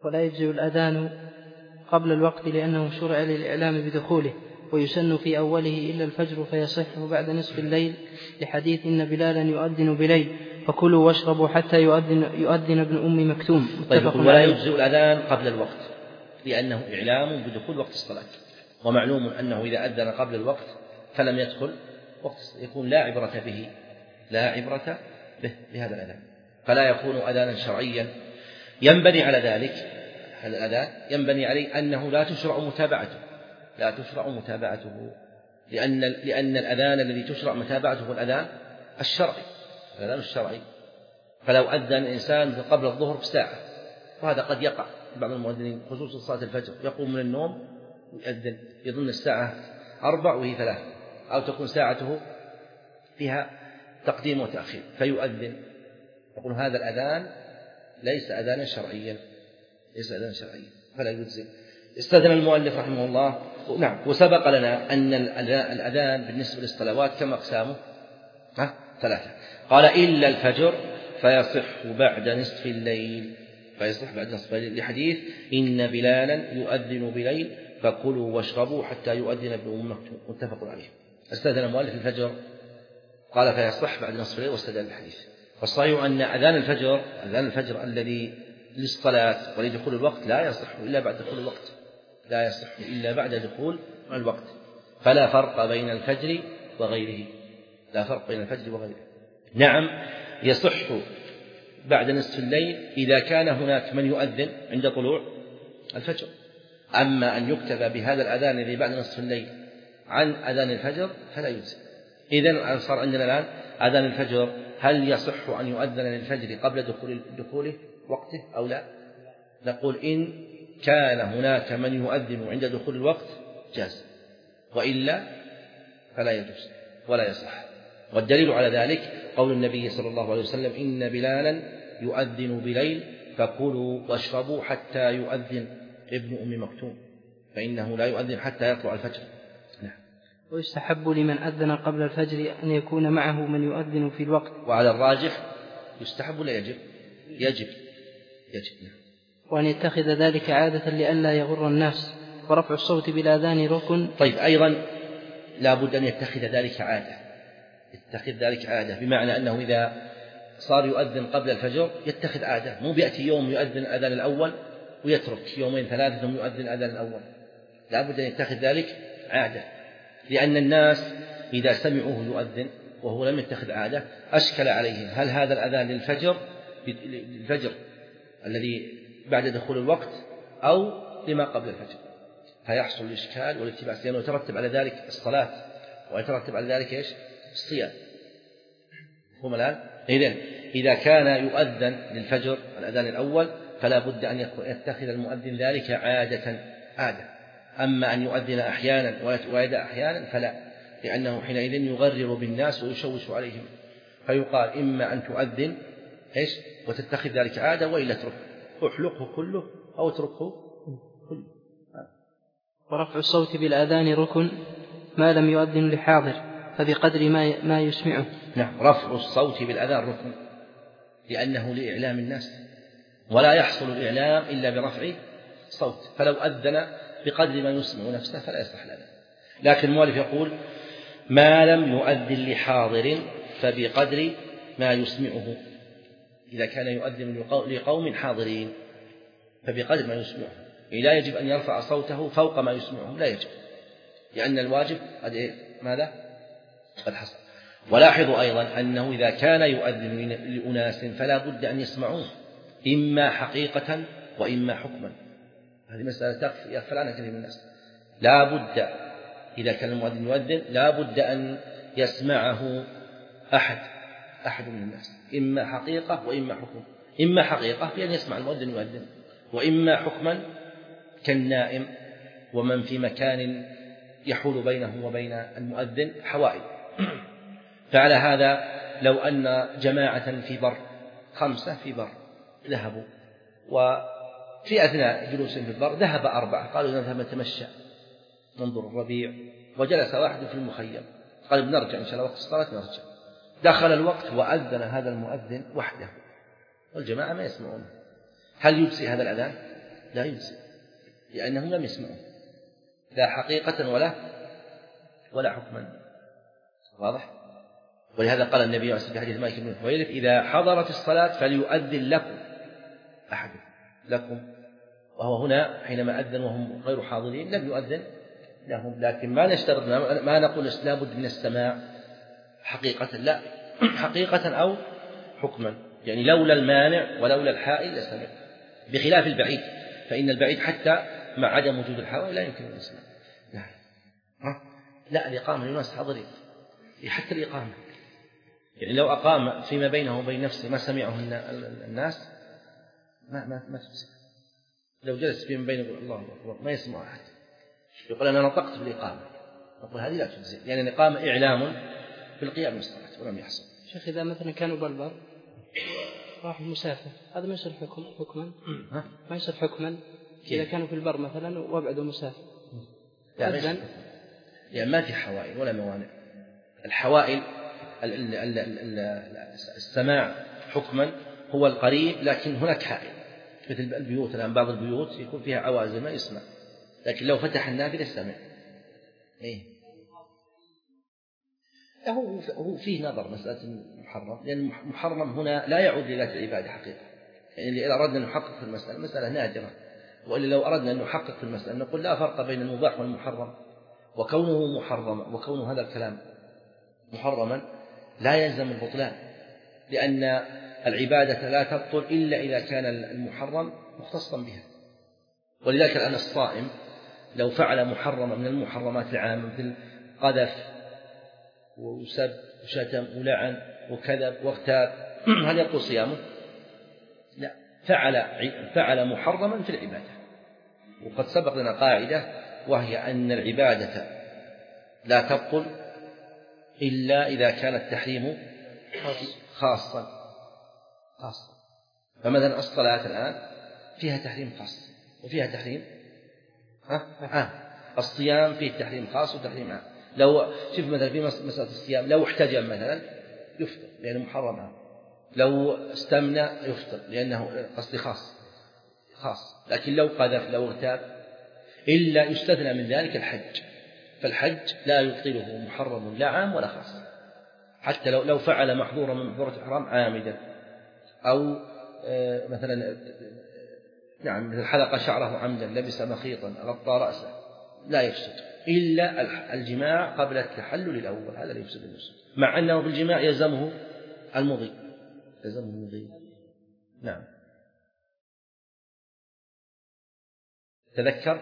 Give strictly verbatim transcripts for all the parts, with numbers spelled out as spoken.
ولا يجزئ الأذان قبل الوقت لأنه شرع للإعلام بدخوله، ويسن في أوله إلا الفجر فيصح بعد نصف الليل، لحديث إن بلالا يؤذن بليل فكلوا واشربوا حتى يؤذن, يؤذن ابن أم مكتوم. طيب ولا يجزئ الأذان قبل الوقت لأنه إعلام بدخول وقت الصلاة، ومعلوم أنه إذا أذن قبل الوقت فلم يدخل وقت يكون لا عبرة به لا عبرة به بهذا الأذان، فلا يكون أذانا شرعيا. ينبني على ذلك هذا الأذان ينبني عليه أنه لا تشرع متابعته لا تشرع متابعته لأن لأن الأذان الذي تشرع متابعته هو الأذان الشرعي الأذان الشرعي. فلو أذن الإنسان قبل الظهر بساعة، وهذا قد يقع بعض المؤذنين خصوصا صلاة الفجر، يقوم من النوم ويؤذن يظن الساعة أربع وهي ثلاث، أو تكون ساعته فيها تقديم وتأخير فيؤذن، يقول هذا الأذان ليس أذانا شرعيا ليس أذانا شرعيا فلا يجزئ. استأذن المؤلف رحمه الله. نعم، وسبق لنا أن الأذان بالنسبة للصلوات كم أقسامه؟ ها؟ ثلاثة. قال إلا الفجر فيصح بعد نصف الليل فيصح بعد نصف الليل لحديث إن بلالا يؤذن بليل فكلوا واشربوا حتى يؤذن ابن أم مكتوم متفق عليه. استأذن المؤلف الفجر قال فيصح بعد نصف الليل واستدل الحديث. فالصحيح أن أذان الفجر أذان الفجر الذي للصلاة ولدخول الوقت لا يصح إلا بعد دخول الوقت لا يصح إلا بعد دخول الوقت، فلا فرق بين الفجر وغيره لا فرق بين الفجر وغيره. نعم يصح بعد نصف الليل إذا كان هناك من يؤذن عند طلوع الفجر، أما أن يكتب بهذا الأذان الذي بعد نصف الليل عن أذان الفجر فلا يجزئ. إذن صار عندنا الآن أذان الفجر، هل يصح أن يؤذن للفجر قبل دخول دخوله وقته أو لا؟ نقول إن كان هناك من يؤذن عند دخول الوقت جاز، وإلا فلا يجوز ولا يصح. والدليل على ذلك قول النبي صلى الله عليه وسلم إن بلالا يؤذن بليل فكلوا واشربوا حتى يؤذن ابن أم مكتوم فإنه لا يؤذن حتى يطلع الفجر. نعم. ويستحب لمن أذن قبل الفجر أن يكون معه من يؤذن في الوقت. وعلى الراجح يستحب لا يجب يجب يجب نعم. وأن يتخذ ذلك عادة لئلا يغر الناس، ورفع الصوت بالآذان ركن. طيب أيضا لا بد أن يتخذ ذلك عادة يتخذ ذلك عادة بمعنى أنه إذا صار يؤذن قبل الفجر يتخذ عادة، مو بيأتي يوم يؤذن الأذان الأول ويترك يومين ثلاثة ثم يؤذن الأذان الأول، لا بد أن يتخذ ذلك عادة، لأن الناس إذا سمعوه يؤذن وهو لم يتخذ عادة أشكل عليهم هل هذا الأذان للفجر للفجر الذي بعد دخول الوقت أو لما قبل الفجر، فيحصل الإشكال والاتباس، لأنه يترتب على ذلك الصلاة ويترتب على ذلك إيش؟ الصيام. هم الآن إذن إذا كان يؤذن للفجر الأذان الأول فلا بد أن يتخذ المؤذن ذلك عادة عادة، أما أن يؤذن أحيانا ويدع أحيانا فلا، لأنه حينئذ يغرر بالناس ويشوش عليهم، فيقال إما أن تؤذن إيش وتتخذ ذلك عادة وإلا تركه، احلقه كله أو اتركه كله. ورفع الصوت بالآذان ركن ما لم يؤذن لحاضر فبقدر ما ما يسمعه. نعم، رفع الصوت بالآذان ركن لأنه لإعلام الناس، ولا يحصل الإعلام إلا برفع صوت، فلو أذن بقدر ما يسمع نفسه فلا يصح لنا. لكن المؤلف يقول ما لم يؤذن لحاضر فبقدر ما يسمعه، إذا كان يؤذن لقوم حاضرين فبقدر ما يسمعه، لا يجب أن يرفع صوته فوق ما يسمعه، لا يجب، لأن الواجب قد ماذا؟ قد حصل. ولاحظوا أيضا أنه إذا كان يؤذن لأناس فلا بد أن يسمعوه إما حقيقة وإما حكما، هذه مسألة يغفل عنها كثير من الناس. لا بد إذا كان المؤذن يؤذن لا بد أن يسمعه أحد أحد من الناس، إما حقيقة وإما حكم. إما حقيقة بأن يسمع المؤذن يؤذن، وإما حكما كالنائم ومن في مكان يحول بينه وبين المؤذن حوائل. فعلى هذا لو أن جماعة في بر خمسة في بر ذهبوا، وفي أثناء جلوسهم في البر ذهب أربعة قالوا نذهب نتمشى ننظر الربيع، وجلس واحد في المخيم قال بنرجع إن شاء الله وقت الصلاة نرجع. دخل الوقت وأذن هذا المؤذن وحده والجماعة ما يسمعون، هل يجزي هذا الأذان؟ لا يجزئ لأنهم لم يسمعوا لا حقيقة ولا ولا حكما. واضح؟ ولهذا قال النبي عليه الصلاة والسلام في حديث مالك بن الحويرث إذا حضرت الصلاة فليؤذن لكم أحد لكم، وهو هنا حينما أذن وهم غير حاضرين لم يؤذن لهم، لكن ما نشترط ما نقول لابد من السماع حقيقة، لا حقيقة أو حكما، يعني لولا المانع ولولا الحائل لسمع، بخلاف البعيد فإن البعيد حتى مع عدم وجود الحائل لا يمكن أن يسمع. لا لا الإقامة للناس حاضرين، حتى الإقامة يعني لو أقام فيما بينه وبين نفسه ما سمعه الناس ما ما ما تسمع، لو جلس فيما بينه وبين الله أكبر ما يسمع أحد، يقول أنا نطقت بالإقامة، نقول هذه لا تجزي لأن الإقامة إعلام بالقيام بالصلاة ولم يحصل. شيخ إذا مثلا كانوا بالبر راح المسافر هذا ما يصير حكم حكما ما يصير حكما إذا كانوا في البر مثلا وابعدوا مسافر يعني, يعني ما في حوائل ولا موانع. الحوائل السماع حكما هو القريب، لكن هناك حائل مثل البيوت الآن بعض البيوت يكون فيها عوازل ما يسمع، لكن لو فتح النافذة سمع. إيه هو هو فيه نظر مسألة محرم، لأن محرم هنا لا يعود لذات العبادة حقيقة، يعني إذا أردنا أن نحقق في المسألة مسألة نادرة، وإلا لو أردنا أن نحقق في المسألة نقول لا فرق بين المباح والمحرم، وكونه محرم وكونه هذا الكلام محرما لا يلزم البطلان، لأن العبادة لا تبطل إلا إذا كان المحرم مختصا بها. ولذلك الآن الصائم لو فعل محرما من المحرمات العامة مثل قذف وسب وشتم ولعن وكذب واغتاب هل يبطل صيامه؟ لا، فعل فعل محرما في العبادة. وقد سبق لنا قاعدة وهي أن العبادة لا تبطل إلا إذا كان التحريم خاصا خاصا. فمثلا الصلاة الآن فيها تحريم خاص وفيها تحريم عام، الصيام فيه تحريم خاص وتحريم عام. لو شوف مثلا في مسألة الصيام لو احتجم مثلا يفطر لأنه محرم عام، لو استمنى يفطر لأنه قصدي خاص خاص، لكن لو قذف لو اغتاب إلا يستثنى من ذلك الحج، فالحج لا يبطله محرم لا عام ولا خاص، حتى لو لو فعل محظورا من محظورات الحرام عامدا، أو مثلا نعم مثل حلق شعره عمدا لبس مخيطا غطى رأسه لا يفسد إلا الجماع قبل التحلل الأول، هذا لا يفسد النسك، مع أنه في الجماع يلزمه المضي يلزمه المضي. نعم. تذكر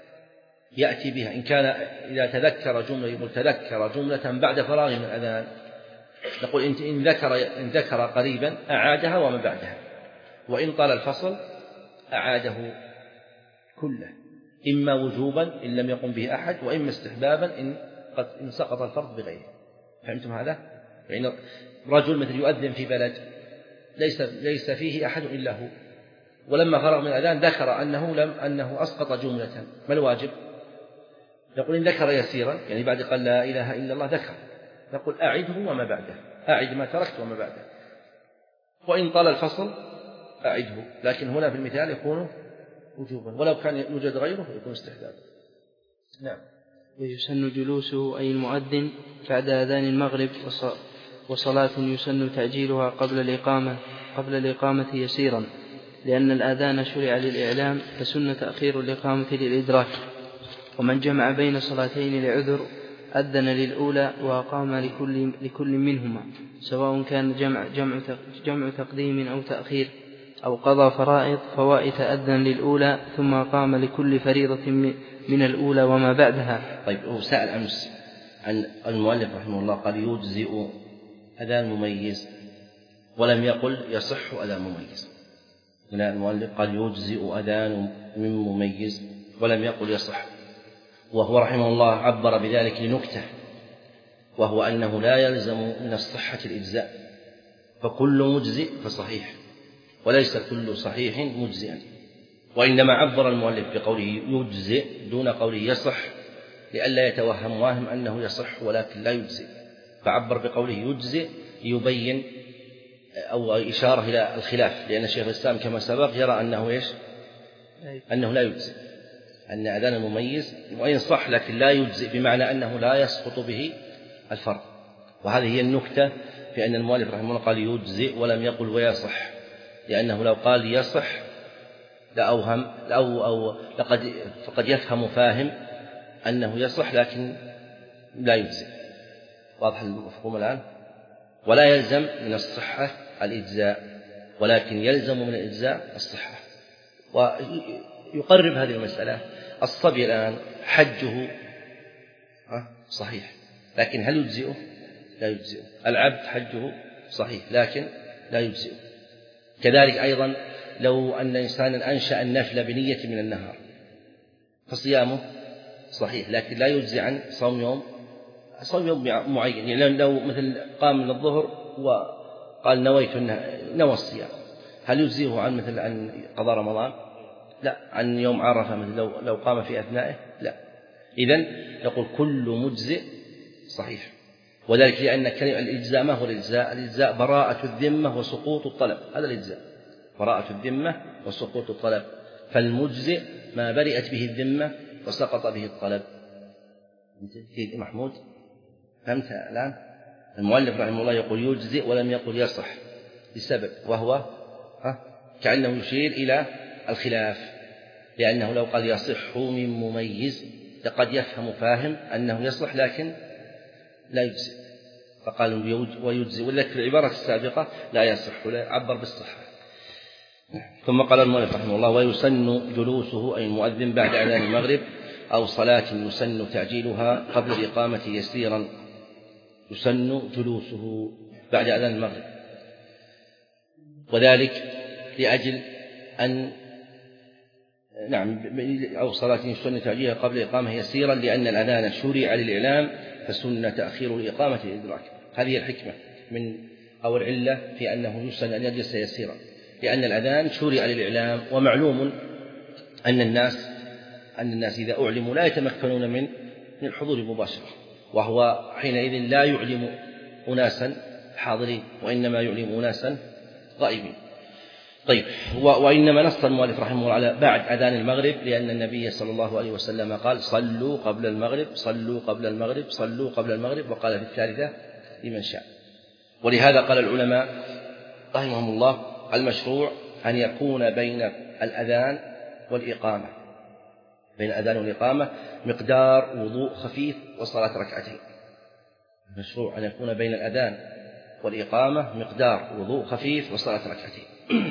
يأتي بها إن كان إذا تذكر جملة يقول تذكر جملة بعد فراغ من الأذان، نقول إن ذكر إن ذكر قريبا أعادها وما بعدها، وإن طال الفصل أعاده كله، إما وجوبا إن لم يقم به أحد، وإما استحبابا إن قد إن سقط الفرض بغيره. فهمتم هذا؟ يعني رجل مثل يؤذن في بلد ليس ليس فيه أحد إلا هو، ولما فرغ من الأذان ذكر أنه لم أنه أسقط جملة، ما الواجب؟ نقول إن ذكر يسيرا يعني بعد قال لا إله إلا الله ذكر، نقول أعده وما بعده، أعد ما تركت وما بعده، وإن طال الفصل أعده، لكن هنا في المثال يكون وجوبا، ولو كان يوجد غيره يكون استحبابا. نعم. ويسن جلوسه أي المؤذن بعد أذان المغرب وصلاة يسن تعجيلها قبل الإقامة قبل الإقامة يسيرا، لأن الآذان شرع للإعلام فسن تأخير الإقامة للإدراك. ومن جمع بين صلاتين لعذر أذن للأولى وأقام لكل, لكل منهما، سواء كان جمع, جمع, جمع تقديم أو تأخير، أو قضى فرائض فوائت أذن للأولى ثم قام لكل فريضة من الأولى وما بعدها. طيب هو سأل أمس عن المؤلف رحمه الله قال يجزئ أذان مميز ولم يقل يصح أذان مميز. هنا المؤلف قال يجزئ أذان من مميز ولم يقل يصح، وهو رحمه الله عبر بذلك لنكتة، وهو أنه لا يلزم من الصحة الإجزاء، فكل مجزئ فصحيح وليس كل صحيح مجزئا، وإنما عبر المؤلف بقوله يجزئ دون قوله يصح لئلا يتوهم واهم أنه يصح ولكن لا يجزئ، فعبر بقوله يجزئ يبين أو إشارة إلى الخلاف، لأن الشيخ الإسلام كما سبق يرى أنه إيش أنه لا يجزئ، أن أذان المميز وإن صح لكن لا يجزئ، بمعنى أنه لا يسقط به الفرض. وهذه هي النكتة في أن المؤلف رحمه الله قال يجزئ ولم يقل ويصح، لأنه لو قال يصح لأوهم أو أو لقد فقد يفهم فاهم أنه يصح لكن لا يجزئ. واضح المفهوم الآن؟ ولا يلزم من الصحة الإجزاء، ولكن يلزم من الإجزاء الصحة. ويقرب هذه المسألة الصبي الآن حجه صحيح لكن هل يجزئه؟ لا يجزئه. العبد حجه صحيح لكن لا يجزئه. كذلك أيضا لو أن إنسانا أنشأ النفل بنية من النهار فصيامه صحيح لكن لا يجزي عن صوم يوم صوم يوم معين. يعني لو مثل قام من الظهر وقال نويت نوى الصيام، هل يجزيه عن مثل عن قضاء رمضان؟ لا. عن يوم عرفة مثل لو لو قام في أثنائه؟ لا. إذن يقول كل مجزئ صحيح. وذلك لأن كلمة الإجزاء ما هو الإجزاء؟ الإجزاء براءة الذمة وسقوط الطلب، هذا الإجزاء، براءة الذمة وسقوط الطلب. فالمجزئ ما برئت به الذمة وسقط به الطلب. محمود فهمت الآن؟ المؤلف رحمه الله يقول يجزئ ولم يقل يصح لسبب، وهو ها كأنه يشير إلى الخلاف، لأنه لو قال يصح من مميز لقد يفهم فاهم أنه يصح لكن لا يجزئ، فقال ويجزئ، ولك في العبارة السابقة لا يصح ولا عبر بالصحة. ثم قال المؤلف رحمه الله ويسن جلوسه أي المؤذن بعد أذان المغرب أو صلاة يسن تعجيلها قبل الإقامة يسيرا. يسن جلوسه بعد أذان المغرب، وذلك لأجل أن نعم أو صلاة يسن تعجيلها قبل الإقامة يسيرا، لأن الأذان شرع للإعلام فسن تأخير الإقامة للإدراك. هذه الحكمة من أو العلة في أنه يسن أن يجلس يسيرا، لأن الأذان شرع للإعلام، ومعلوم أن الناس أن الناس إذا أعلموا لا يتمكنون من من الحضور مباشرة، وهو حينئذ لا يعلم أناسا حاضرين وإنما يعلم أناسا غائبين. طيب، وإنما نص المؤلف رحمه الله على بعد أذان المغرب لأن النبي صلى الله عليه وسلم قال صلوا قبل المغرب صلوا قبل المغرب صلوا قبل المغرب، وقال في الثالثة لمن شاء. ولهذا قال العلماء رحمهم الله المشروع أن يكون بين الأذان والإقامة بين الأذان والإقامة مقدار وضوء خفيف وصلاة ركعتين. المشروع أن يكون بين الأذان والإقامة مقدار وضوء خفيف وصلاة ركعتين.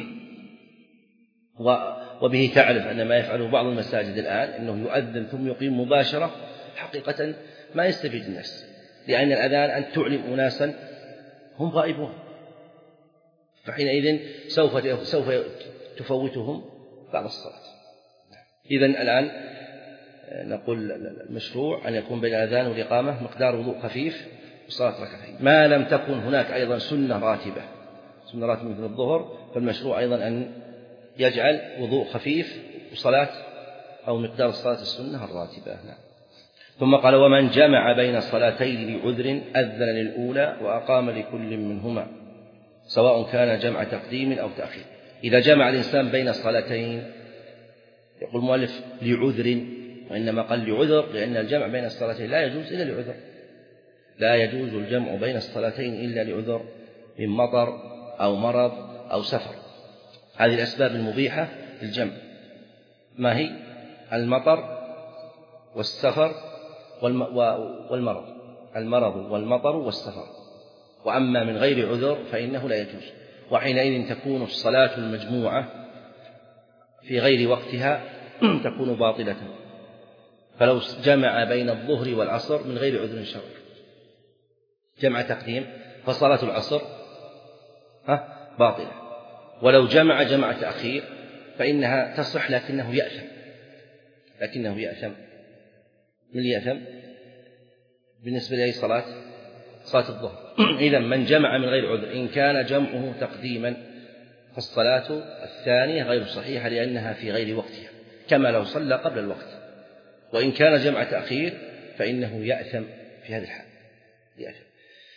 وبه تعرف أن ما يفعله بعض المساجد الآن أنه يؤذن ثم يقيم مباشرة، حقيقة ما يستفيد الناس، لأن الأذان أن تعلم أناسا هم غائبون، فحينئذ سوف سوف تفوتهم بعد الصلاة. إذن الآن نقول المشروع أن يكون بين الأذان والإقامة مقدار وضوء خفيف وصلاة ركعتين، ما لم تكن هناك أيضا سنة راتبة سنة راتبة مثل الظهر، فالمشروع أيضا أن يجعل وضوء خفيف وصلاة أو مقدار الصلاة السنة الراتبة. نعم. ثم قال ومن جمع بين الصلاتين لعذر أذن للأولى وأقام لكل منهما سواء كان جمع تقديم أو تأخير. إذا جمع الإنسان بين الصلاتين، يقول المؤلف لعذر، وإنما قال لعذر لأن الجمع بين الصلاتين لا يجوز إلا لعذر، لا يجوز الجمع بين الصلاتين إلا لعذر من مطر أو مرض أو سفر. هذه الأسباب المبيحة للجمع ما هي؟ المطر والسفر والمرض المرض والمطر والسفر. وأما من غير عذر فإنه لا يجوز، وحينئذ تكون الصلاة المجموعة في غير وقتها تكون باطلة. فلو جمع بين الظهر والعصر من غير عذر شرعي جمع تقديم فصلاة العصر باطلة، ولو جمع جمع تأخير فإنها تصح لكنه يأثم لكنه يأثم من يأثم بالنسبة لأي صلاة صلاة الظهر. إذا من جمع من غير عذر إن كان جمعه تقديما فالصلاة الثانية غير صحيحة لأنها في غير وقتها كما لو صلى قبل الوقت، وإن كان جمع تأخير فإنه يأثم في هذا الحال يأثم.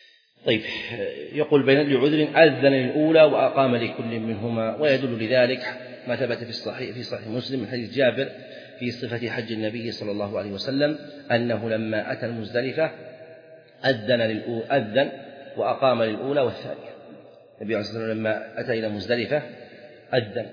طيب، يقول بين لعذر أذن للأولى وأقام لكل منهما. ويدل لذلك ما ثبت في الصحيح في صحيح مسلم من حديث جابر في صفة حج النبي صلى الله عليه وسلم أنه لما أتى المزدلفة أذن للأولى أذن وأقام للأولى والثانية. النبي عليه الصلاة والسلام لما أتى إلى مزدلفة أذن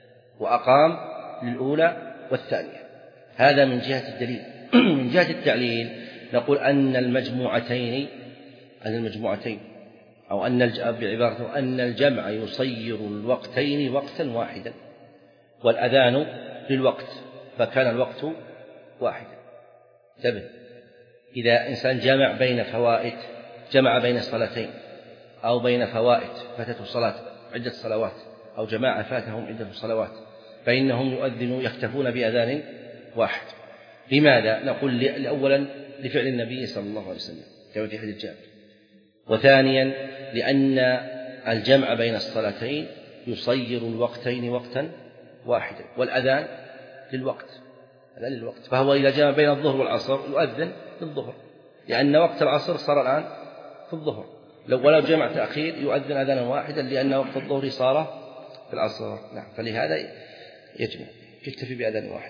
وأقام للأولى والثانية. هذا من جهة الدليل. من جهة التعليل نقول أن المجموعتين أن المجموعتين أو أن بعبارة أن الجمع يصير الوقتين وقتا واحدا، والأذان للوقت فكان الوقت واحدا. انتبه، إذا إنسان جمع بين فوائد جمع بين الصلاتين أو بين فوائد فاتته صلاة عدة صلوات أو جماعة فاتهم عدة صلوات فإنهم يؤذنوا يكتفون بأذان واحد. لماذا؟ نقول أولا لفعل النبي صلى الله عليه وسلم كما في حديث جابر، وثانيا لأن الجمع بين الصلاتين يصير الوقتين وقتا واحدا، والأذان للوقت أذان للوقت فهو إذا جمع بين الظهر والعصر يؤذن للظهر لأن وقت العصر صار الآن في الظهر، لو ولو جمع تأخير يؤذن أذانا واحدا لأن وقت الظهر صار في العصر. نعم، فلهذا يجمع يكتفي بأذان واحد.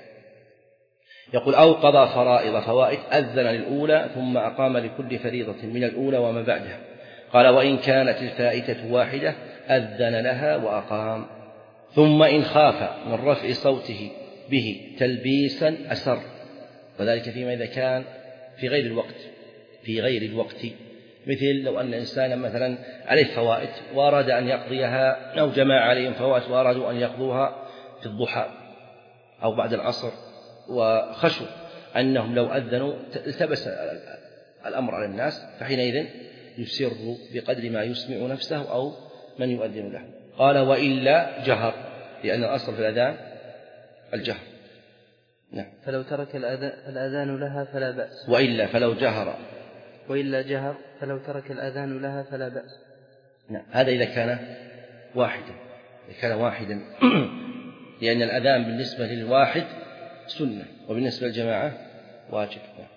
يقول أو قضى فرائض فوائد أذن للأولى ثم أقام لكل فريضة من الأولى وما بعدها. قال وإن كانت الفائتة واحدة أذن لها وأقام. ثم إن خاف من رفع صوته به تلبيسا أسر، وذلك فيما إذا كان في غير الوقت في غير الوقت مثل لو أن إنسانا مثلا عليه فوائد وأراد أن يقضيها أو جماعة عليهم فوائد وأرادوا أن يقضوها في الضحى أو بعد العصر وخشوا أنهم لو أذنوا التبس الأمر على الناس، فحينئذ يسر بقدر ما يسمع نفسه أو من يؤذن له. قال وإلا جهر، لأن الأصل في الأذان الجهر. نعم. فلو ترك الأذان لها فلا بأس. وإلا فلو جهر وإلا جهر فلو ترك الأذان لها فلا بأس. نعم. هذا إذا كان واحدا إذا كان واحدا لأن الأذان بالنسبة للواحد سنة وبالنسبة للجماعة واجب.